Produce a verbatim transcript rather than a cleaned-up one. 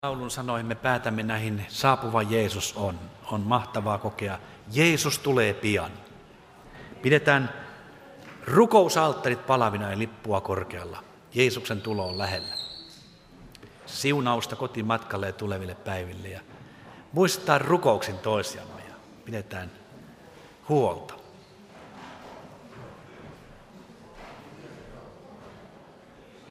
Laulun sanoin me päätämme näihin saapuva Jeesus on. On mahtavaa kokea. Jeesus tulee pian. Pidetään rukousalttarit palavina ja lippua korkealla. Jeesuksen tulo on lähellä. Siunausta kotimatkalle ja tuleville päiville. Ja muistetaan rukouksin toisiamme ja pidetään huolta.